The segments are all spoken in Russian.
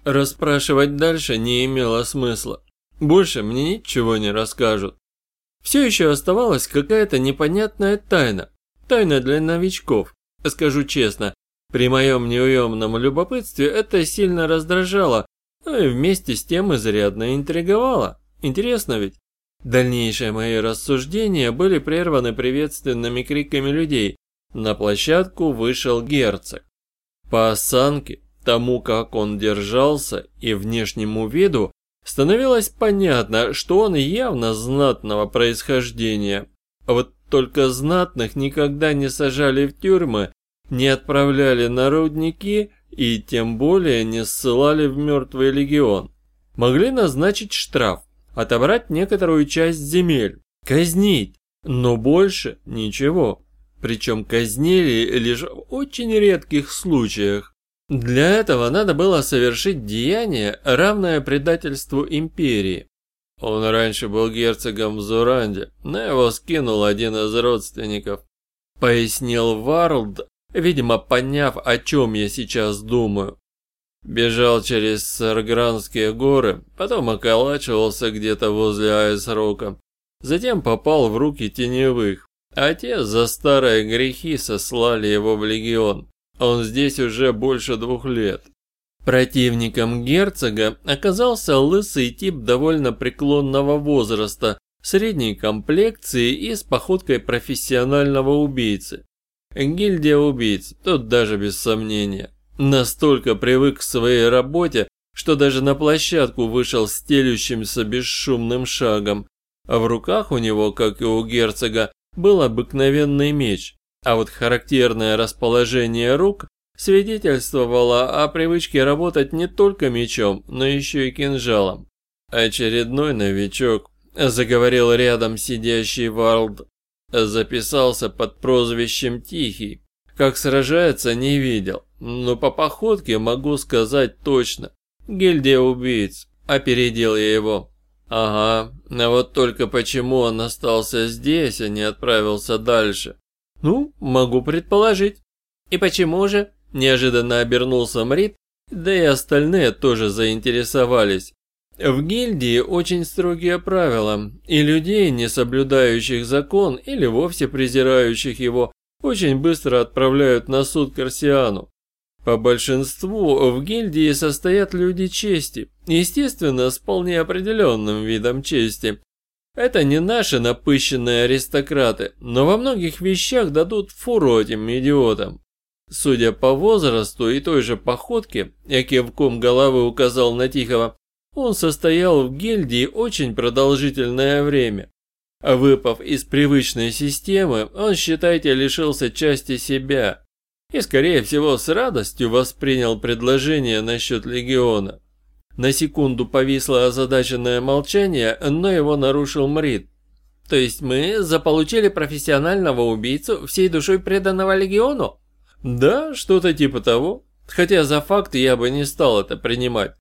Расспрашивать дальше не имело смысла. Больше мне ничего не расскажут. Все еще оставалась какая-то непонятная тайна. Тайна для новичков. Скажу честно, при моем неуемном любопытстве это сильно раздражало, но и вместе с тем изрядно интриговало. Интересно ведь? Дальнейшие мои рассуждения были прерваны приветственными криками людей. На площадку вышел герцог. По осанке, тому, как он держался, и внешнему виду, становилось понятно, что он явно знатного происхождения. Вот только знатных никогда не сажали в тюрьмы, не отправляли на рудники и тем более не ссылали в мертвый легион. Могли назначить штраф, отобрать некоторую часть земель, казнить, но больше ничего. Причем казнили лишь в очень редких случаях. Для этого надо было совершить деяние, равное предательству империи. Он раньше был герцогом в Зуранде, но его скинул один из родственников. Пояснил Варлд, видимо поняв, о чем я сейчас думаю. Бежал через Саргранские горы, потом околачивался где-то возле Айс-Рока. Затем попал в руки теневых, а те за старые грехи сослали его в легион. Он здесь уже больше 2 лет. Противником герцога оказался лысый тип довольно преклонного возраста, средней комплекции и с походкой профессионального убийцы. Гильдия убийц, тут даже без сомнения. Настолько привык к своей работе, что даже на площадку вышел стелющимся бесшумным шагом. А в руках у него, как и у герцога, был обыкновенный меч. А вот характерное расположение рук свидетельствовало о привычке работать не только мечом, но еще и кинжалом. «Очередной новичок», – заговорил рядом сидящий Варлд. Записался под прозвищем Тихий. Как сражается, не видел, но по походке могу сказать точно. Гильдия убийц. Опередил я его. Ага, а вот только почему он остался здесь, а не отправился дальше? Ну, могу предположить. И почему же? Неожиданно обернулся Мрит, да и остальные тоже заинтересовались. В гильдии очень строгие правила, и людей, не соблюдающих закон или вовсе презирающих его, очень быстро отправляют на суд к Арсиану. По большинству в гильдии состоят люди чести, естественно, с вполне определенным видом чести. Это не наши напыщенные аристократы, но во многих вещах дадут фору этим идиотам. Судя по возрасту и той же походке, я кивком головы указал на Тихого, он состоял в гильдии очень продолжительное время. Выпав из привычной системы, он, считайте, лишился части себя. И, скорее всего, с радостью воспринял предложение насчет легиона. На секунду повисло озадаченное молчание, но его нарушил Мрит. То есть мы заполучили профессионального убийцу, всей душой преданного легиону? Да, что-то типа того. Хотя за факт я бы не стал это принимать.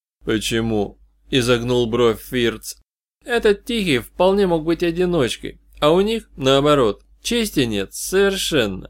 Почему? Изогнул бровь Фирц. Этот Тихий вполне мог быть одиночкой, а у них, наоборот, чести нет совершенно.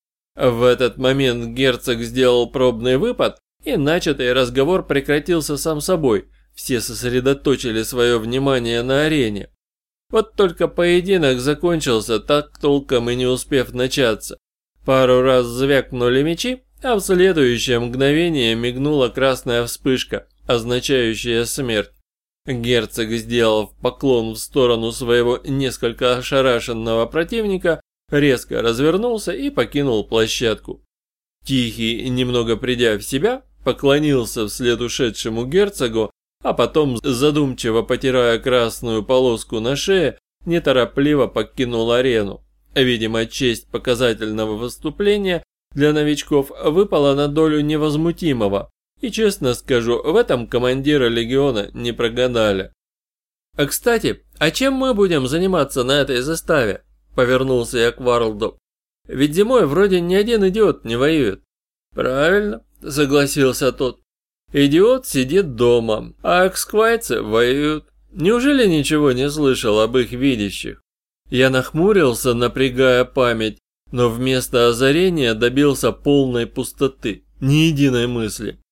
В этот момент герцог сделал пробный выпад, и начатый разговор прекратился сам собой. Все сосредоточили свое внимание на арене. Вот только поединок закончился, так толком и не успев начаться. Пару раз звякнули мечи, а в следующее мгновение мигнула красная вспышка, означающая смерть. Герцог, сделав поклон в сторону своего несколько ошарашенного противника, резко развернулся и покинул площадку. Тихий, немного придя в себя, поклонился вслед ушедшему герцогу, а потом, задумчиво потирая красную полоску на шее, неторопливо покинул арену. Видимо, честь показательного выступления для новичков выпала на долю невозмутимого. И честно скажу, в этом командира легиона не прогадали. А кстати, а чем мы будем заниматься на этой заставе? Повернулся я к Варлду. Ведь зимой вроде ни один идиот не воюет. Правильно, согласился тот. Идиот сидит дома, а эксквайцы воюют. Неужели ничего не слышал об их видящих? Я нахмурился, напрягая память, но вместо озарения добился полной пустоты, ни единой мысли.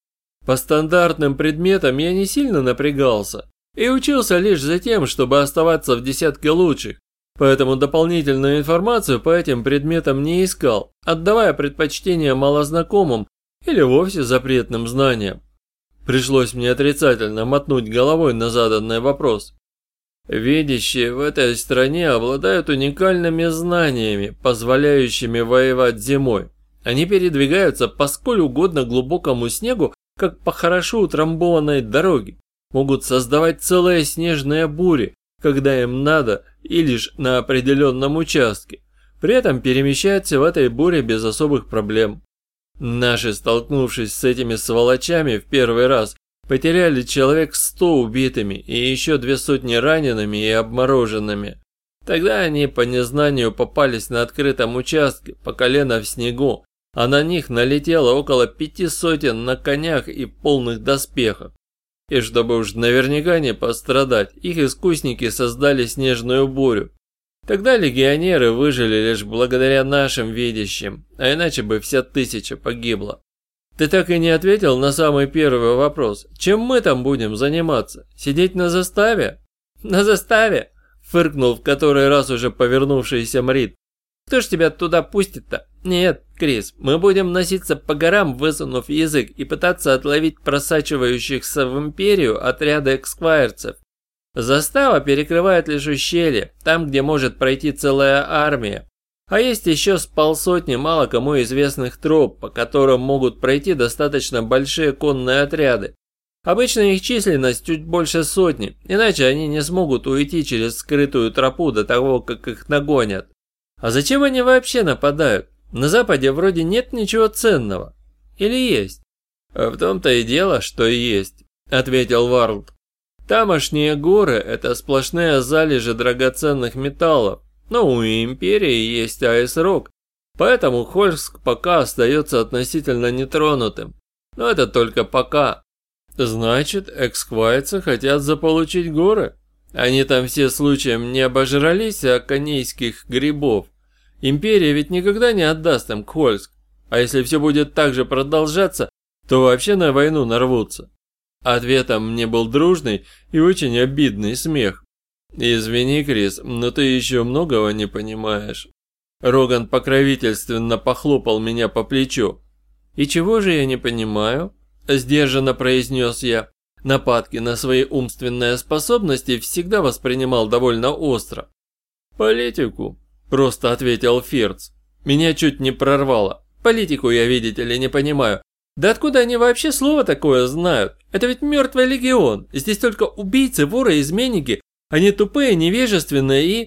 По стандартным предметам я не сильно напрягался и учился лишь за тем, чтобы оставаться в десятке лучших, поэтому дополнительную информацию по этим предметам не искал, отдавая предпочтение малознакомым или вовсе запретным знаниям. Пришлось мне отрицательно мотнуть головой на заданный вопрос. Видящие в этой стране обладают уникальными знаниями, позволяющими воевать зимой. Они передвигаются по сколь угодно глубокому снегу, как по хорошо утрамбованной дороге, могут создавать целые снежные бури, когда им надо и лишь на определенном участке, при этом перемещаются в этой буре без особых проблем. Наши, столкнувшись с этими сволочами в первый раз, потеряли человек 100 убитыми и еще 200 ранеными и обмороженными. Тогда они по незнанию попались на открытом участке, по колено в снегу, а на них налетело около 500 на конях и полных доспехах. И чтобы уж наверняка не пострадать, их искусники создали снежную бурю. Тогда легионеры выжили лишь благодаря нашим видящим, а иначе бы вся 1000 погибла. Ты так и не ответил на самый первый вопрос. Чем мы там будем заниматься? Сидеть на заставе? На заставе? Фыркнул в который раз уже повернувшийся Мрит. Кто ж тебя туда пустит-то? Нет, Крис, мы будем носиться по горам, высунув язык, и пытаться отловить просачивающихся в империю отряды эксквайрцев. Застава перекрывает лишь ущелье, там, где может пройти целая армия. А есть еще с полсотни мало кому известных троп, по которым могут пройти достаточно большие конные отряды. Обычно их численность чуть больше 100, иначе они не смогут уйти через скрытую тропу до того, как их нагонят. А зачем они вообще нападают? На западе вроде нет ничего ценного. Или есть? В том-то и дело, что есть, ответил Варлд. Тамошние горы – это сплошные залежи драгоценных металлов. Но у империи есть Айс-Рок, поэтому Хольск пока остается относительно нетронутым. Но это только пока. Значит, эксквайцы хотят заполучить горы? Они там все случаем не обожрались аконейских грибов. Империя ведь никогда не отдаст им Хольск. А если все будет так же продолжаться, то вообще на войну нарвутся. Ответом мне был дружный и очень обидный смех. «Извини, Крис, но ты еще многого не понимаешь». Роган покровительственно похлопал меня по плечу. «И чего же я не понимаю?» – сдержанно произнес я. Нападки на свои умственные способности всегда воспринимал довольно остро. «Политику», – просто ответил Фирц. Меня чуть не прорвало. Политику я, видите ли, не понимаю. Да откуда они вообще слово такое знают? Это ведь мертвый легион. Здесь только убийцы, воры, изменники. Они тупые, невежественные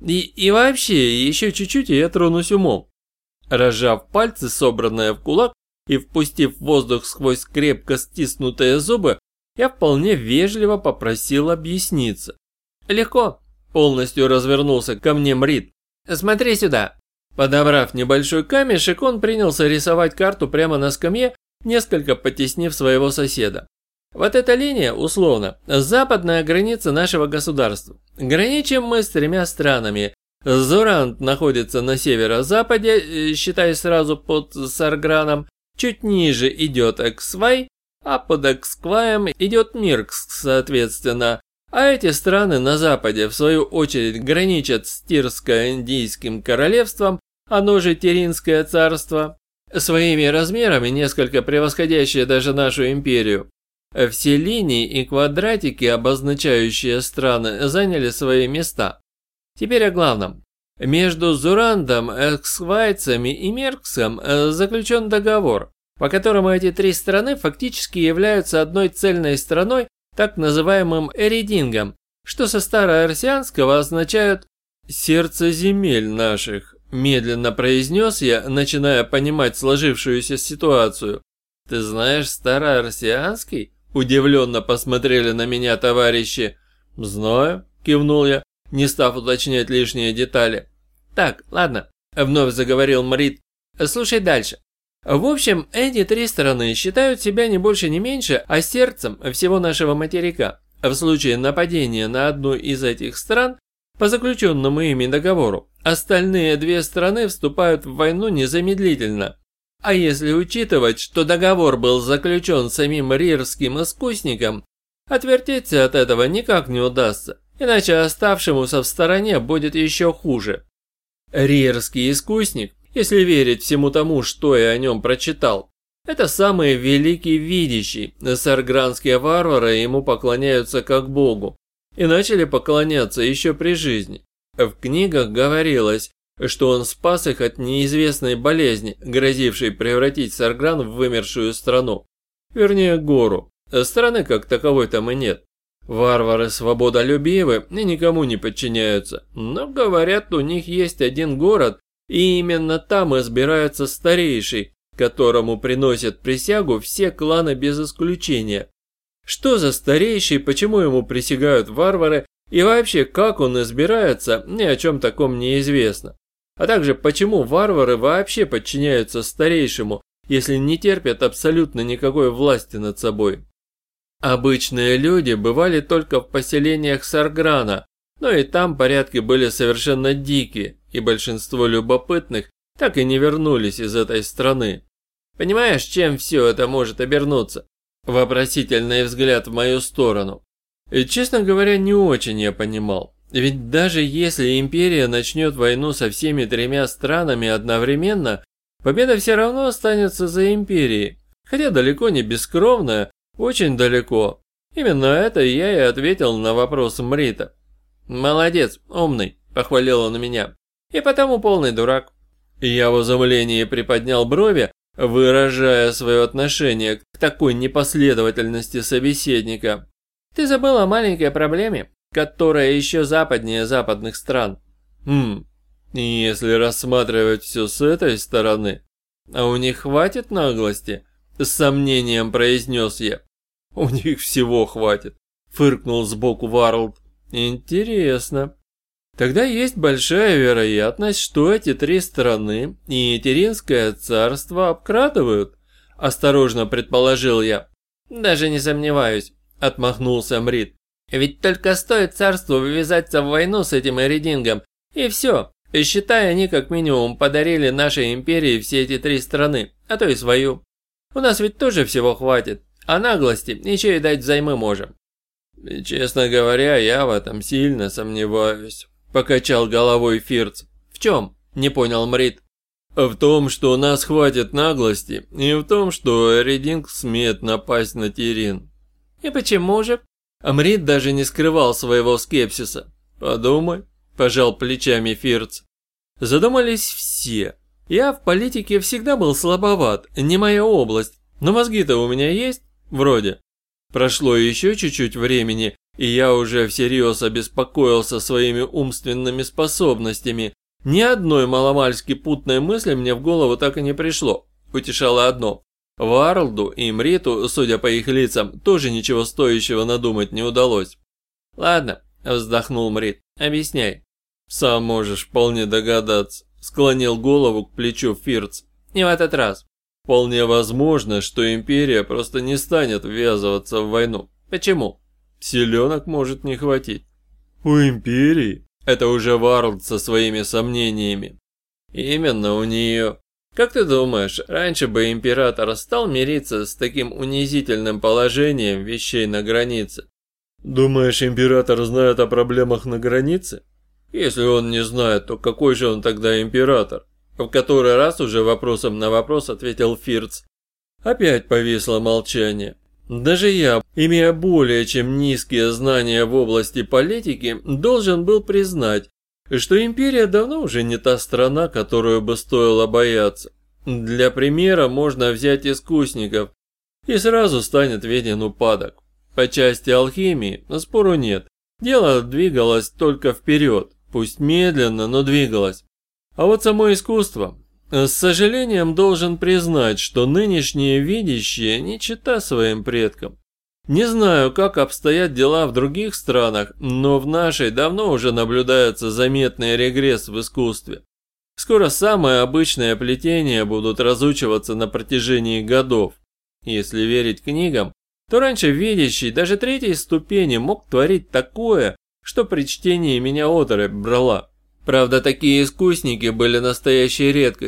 и вообще, еще чуть-чуть, и я тронусь умом. Разжав пальцы, собранные в кулак, и впустив воздух сквозь крепко стиснутые зубы, я вполне вежливо попросил объясниться. «Легко», – полностью развернулся ко мне Мрит. «Смотри сюда». Подобрав небольшой камешек, он принялся рисовать карту прямо на скамье, несколько потеснив своего соседа. Вот эта линия, условно, западная граница нашего государства. Граничим мы с 3 странами. Зоранд находится на северо-западе, считай сразу под Сарграном. Чуть ниже идет Эксвай, а под Экскваем идет Миркск, соответственно. А эти страны на западе, в свою очередь, граничат с Тирско-Индийским королевством, оно же Теринское царство, своими размерами несколько превосходящее даже нашу империю. Все линии и квадратики, обозначающие страны, заняли свои места. Теперь о главном. Между Зурандом, Эксквайцами и Мерксом заключен договор, по которому эти 3 страны фактически являются одной цельной страной, так называемым Эридингом, что со староарсианского означает «сердце земель наших», медленно произнес я, начиная понимать сложившуюся ситуацию. «Ты знаешь староарсианский?» Удивленно посмотрели на меня товарищи. «Знаю», кивнул я, не став уточнять лишние детали. «Так, ладно», вновь заговорил Мрит. «Слушай дальше. В общем, эти 3 страны считают себя не больше не меньше, а сердцем всего нашего материка. В случае нападения на одну из этих стран, по заключенному ими договору, остальные 2 страны вступают в войну незамедлительно. А если учитывать, что договор был заключен самим рирским искусником, отвертеться от этого никак не удастся, иначе оставшемуся в стороне будет еще хуже. Рирский искусник, если верить всему тому, что я о нем прочитал, это самый великий видящий, саргранские варвары ему поклоняются как богу, и начали поклоняться еще при жизни. В книгах говорилось, что он спас их от неизвестной болезни, грозившей превратить Саргран в вымершую страну. Вернее, гору. Страны как таковой там и нет. Варвары свободолюбивы и никому не подчиняются. Но, говорят, у них есть один город, и именно там избирается старейший, которому приносят присягу все кланы без исключения. Что за старейший, почему ему присягают варвары, и вообще как он избирается, ни о чем таком не известно. А также почему варвары вообще подчиняются старейшему, если не терпят абсолютно никакой власти над собой. Обычные люди бывали только в поселениях Сарграна, но и там порядки были совершенно дикие, и большинство любопытных так и не вернулись из этой страны. Понимаешь, чем все это может обернуться? Вопросительный взгляд в мою сторону. И, честно говоря, не очень я понимал. Ведь даже если империя начнет войну со всеми тремя странами одновременно, победа все равно останется за империей. Хотя далеко не бескровная, очень далеко. Именно это я и ответил на вопрос Мрита. «Молодец, умный», – похвалил он меня. «И потому полный дурак». Я в изумлении приподнял брови, выражая свое отношение к такой непоследовательности собеседника. «Ты забыл о маленькой проблеме, которая еще западнее западных стран». Если рассматривать все с этой стороны, а у них хватит наглости?» С сомнением произнес я. «У них всего хватит», фыркнул сбоку Варлд. «Интересно. Тогда есть большая вероятность, что эти три страны и Теринское царство обкрадывают», осторожно предположил я. «Даже не сомневаюсь», отмахнулся Мрит. «Ведь только стоит царству ввязаться в войну с этим Эридингом, и все. И считай, они как минимум подарили нашей империи все эти три страны, а то и свою. У нас ведь тоже всего хватит, а наглости еще и дать взаймы можем». «И, честно говоря, я в этом сильно сомневаюсь», покачал головой Фирц. «В чем?» – не понял Мрит. «В том, что у нас хватит наглости, и в том, что Эридинг смеет напасть на Терин». «И почему же?» Мрит даже не скрывал своего скепсиса. «Подумай», – пожал плечами Фирц. Задумались все. Я в политике всегда был слабоват, не моя область, но мозги-то у меня есть, вроде. Прошло еще чуть-чуть времени, и я уже всерьез обеспокоился своими умственными способностями. Ни одной маломальски путной мысли мне в голову так и не пришло. Утешало одно. Варлду и Мриту, судя по их лицам, тоже ничего стоящего надумать не удалось. «Ладно», – вздохнул Мрит, – «объясняй». «Сам можешь вполне догадаться», – склонил голову к плечу Фирц. «Не в этот раз». «Вполне возможно, что империя просто не станет ввязываться в войну. Почему?» «Селенок может не хватить». «У империи?» Это уже Варлд со своими сомнениями. «Именно у нее. Как ты думаешь, раньше бы император стал мириться с таким унизительным положением вещей на границе?» «Думаешь, император знает о проблемах на границе?» «Если он не знает, то какой же он тогда император?» В который раз уже вопросом на вопрос ответил Фирц. Опять повисло молчание. Даже я, имея более чем низкие знания в области политики, должен был признать, что империя давно уже не та страна, которую бы стоило бояться. Для примера можно взять искусников, и сразу станет виден упадок. По части алхимии спору нет, дело двигалось только вперед, пусть медленно, но двигалось. А вот само искусство. С сожалением должен признать, что нынешние видящие не чета своим предкам. Не знаю, как обстоят дела в других странах, но в нашей давно уже наблюдается заметный регресс в искусстве. Скоро самые обычные плетения будут разучиваться на протяжении годов. Если верить книгам, то раньше видящий даже третьей ступени мог творить такое, что при чтении меня оторопь брала. Правда, такие искусники были настоящей редкостью.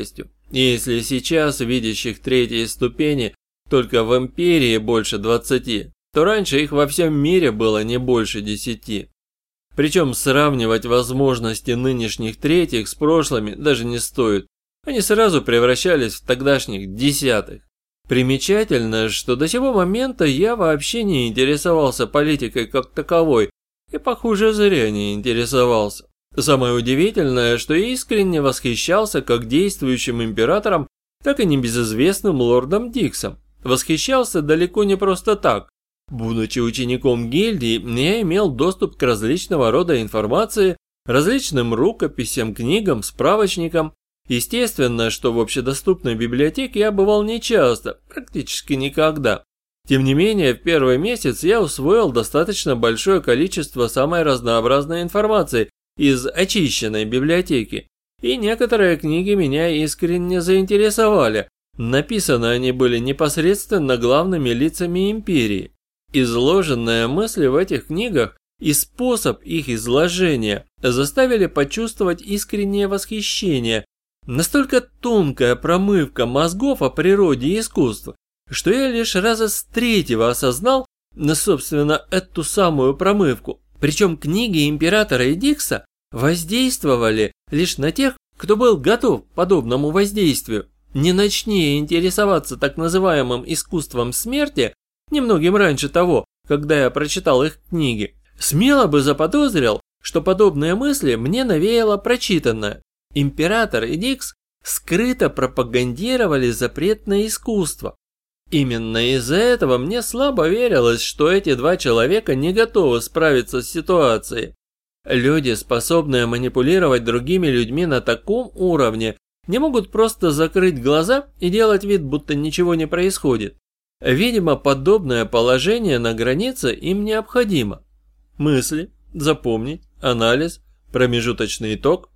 И если сейчас видящих третьей ступени только в Империи больше 20, то раньше их во всем мире было не больше 10. Причем сравнивать возможности нынешних третьих с прошлыми даже не стоит. Они сразу превращались в тогдашних десятых. Примечательно, что до сего момента я вообще не интересовался политикой как таковой, и, похоже, зря не интересовался. Самое удивительное, что я искренне восхищался как действующим императором, так и небезызвестным лордом Диксом. Восхищался далеко не просто так. Будучи учеником гильдии, я имел доступ к различного рода информации, различным рукописям, книгам, справочникам. Естественно, что в общедоступной библиотеке я бывал нечасто, практически никогда. Тем не менее, в первый месяц я усвоил достаточно большое количество самой разнообразной информации из очищенной библиотеки. И некоторые книги меня искренне заинтересовали. Написаны они были непосредственно главными лицами империи. Изложенные мысли в этих книгах и способ их изложения заставили почувствовать искреннее восхищение. Настолько тонкая промывка мозгов о природе и искусстве, что я лишь раза с третьего осознал, собственно, эту самую промывку. Причем книги императора и Дикса воздействовали лишь на тех, кто был готов к подобному воздействию. Не начни интересоваться так называемым искусством смерти, немногим раньше того, когда я прочитал их книги, смело бы заподозрил, что подобные мысли мне навеяло прочитанное. Император и Дикс скрыто пропагандировали запретное искусство. Именно из-за этого мне слабо верилось, что эти два человека не готовы справиться с ситуацией. Люди, способные манипулировать другими людьми на таком уровне, не могут просто закрыть глаза и делать вид, будто ничего не происходит. Видимо, подобное положение на границе им необходимо. Мысли, запомнить, анализ, промежуточный итог.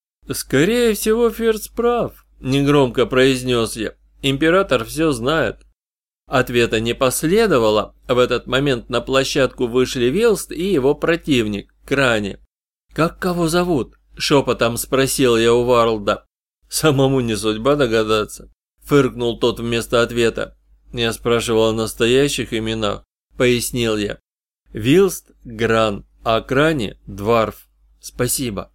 «Скорее всего, Фирц прав», – негромко произнес я. «Император все знает». Ответа не последовало. В этот момент на площадку вышли Вилст и его противник, Крани. «Как кого зовут?» – шепотом спросил я у Варлда. «Самому не судьба догадаться», – фыркнул тот вместо ответа. «Я спрашивал о настоящих именах», – пояснил я. «Вилст – Гран, а Крани – Дварф. Спасибо».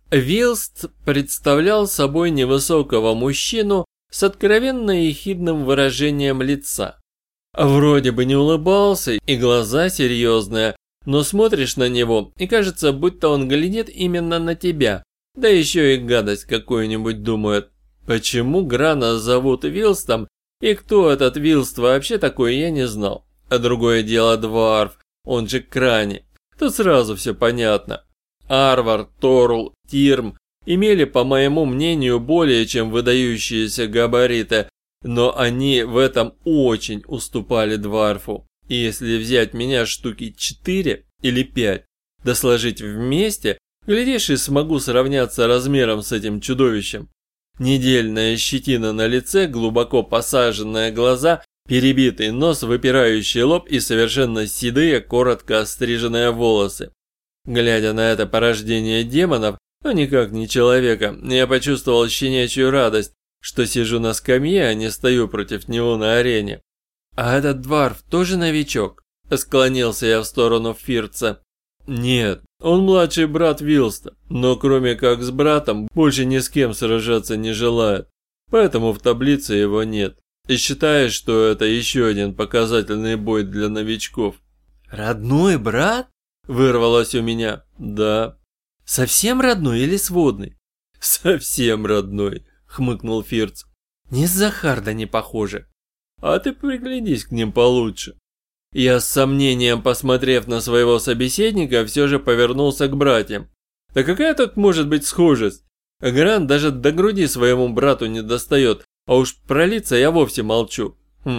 Вилст представлял собой невысокого мужчину с откровенно ехидным выражением лица. Вроде бы не улыбался и глаза серьезные, но смотришь на него и кажется, будто он глядит именно на тебя, да еще и гадость какую-нибудь думает. Почему Грана зовут Вилстом и кто этот Вилст вообще такой, я не знал. А другое дело Дварф, он же Крани. Тут сразу все понятно. Арвар, Торул, Тирм имели, по моему мнению, более чем выдающиеся габариты, но они в этом очень уступали Дварфу. И если взять меня штуки 4 или 5, да сложить вместе, глядишь и смогу сравняться размером с этим чудовищем. Недельная щетина на лице, глубоко посаженные глаза, перебитый нос, выпирающий лоб и совершенно седые, коротко остриженные волосы. Глядя на это порождение демонов, но никак не человека, я почувствовал щенячью радость, что сижу на скамье, а не стою против него на арене. «А этот Дварф тоже новичок?» – склонился я в сторону Фирца. «Нет, он младший брат Вилста, но кроме как с братом, больше ни с кем сражаться не желает, поэтому в таблице его нет. И считаешь, что это еще один показательный бой для новичков?» «Родной брат?» – вырвалось у меня. «Да». «Совсем родной или сводный?» «Совсем родной», – хмыкнул Фирц. «Не с Захарда не похоже». «А ты приглядись к ним получше». Я с сомнением, посмотрев на своего собеседника, все же повернулся к братьям. Да какая тут может быть схожесть? Гран даже до груди своему брату не достает, а уж про лица я вовсе молчу.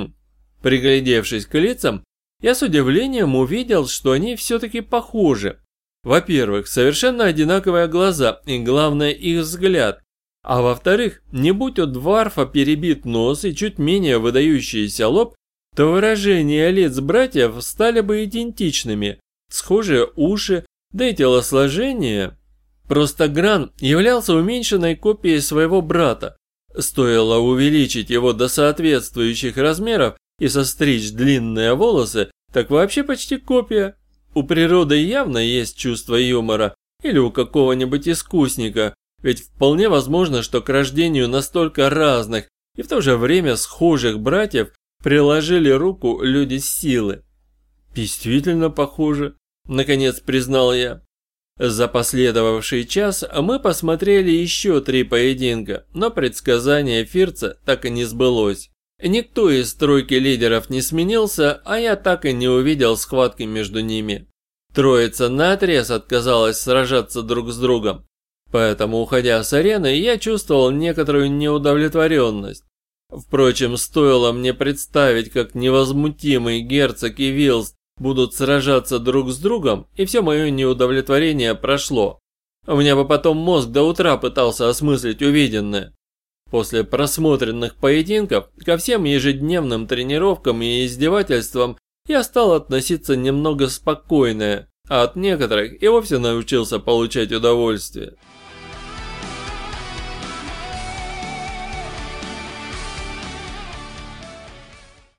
Приглядевшись к лицам, я с удивлением увидел, что они все-таки похожи. Во-первых, совершенно одинаковые глаза и, главное, их взгляд. А во-вторых, не будь у Дварфа перебит нос и чуть менее выдающийся лоб, то выражения лиц братьев стали бы идентичными. Схожие уши, да и телосложение. Просто Гран являлся уменьшенной копией своего брата. Стоило увеличить его до соответствующих размеров и состричь длинные волосы, так вообще почти копия. У природы явно есть чувство юмора, или у какого-нибудь искусника, ведь вполне возможно, что к рождению настолько разных и в то же время схожих братьев приложили руку люди силы. Действительно похоже, наконец признал я. За последовавший час мы посмотрели еще 3 поединка, но предсказание Фирца так и не сбылось. Никто из тройки лидеров не сменился, а я так и не увидел схватки между ними. Троица наотрез отказалась сражаться друг с другом. Поэтому, уходя с арены, я чувствовал некоторую неудовлетворенность. Впрочем, стоило мне представить, как невозмутимый герцог и Вилст будут сражаться друг с другом, и все мое неудовлетворение прошло. У меня бы потом мозг до утра пытался осмыслить увиденное. После просмотренных поединков ко всем ежедневным тренировкам и издевательствам я стал относиться немного спокойнее, а от некоторых и вовсе научился получать удовольствие.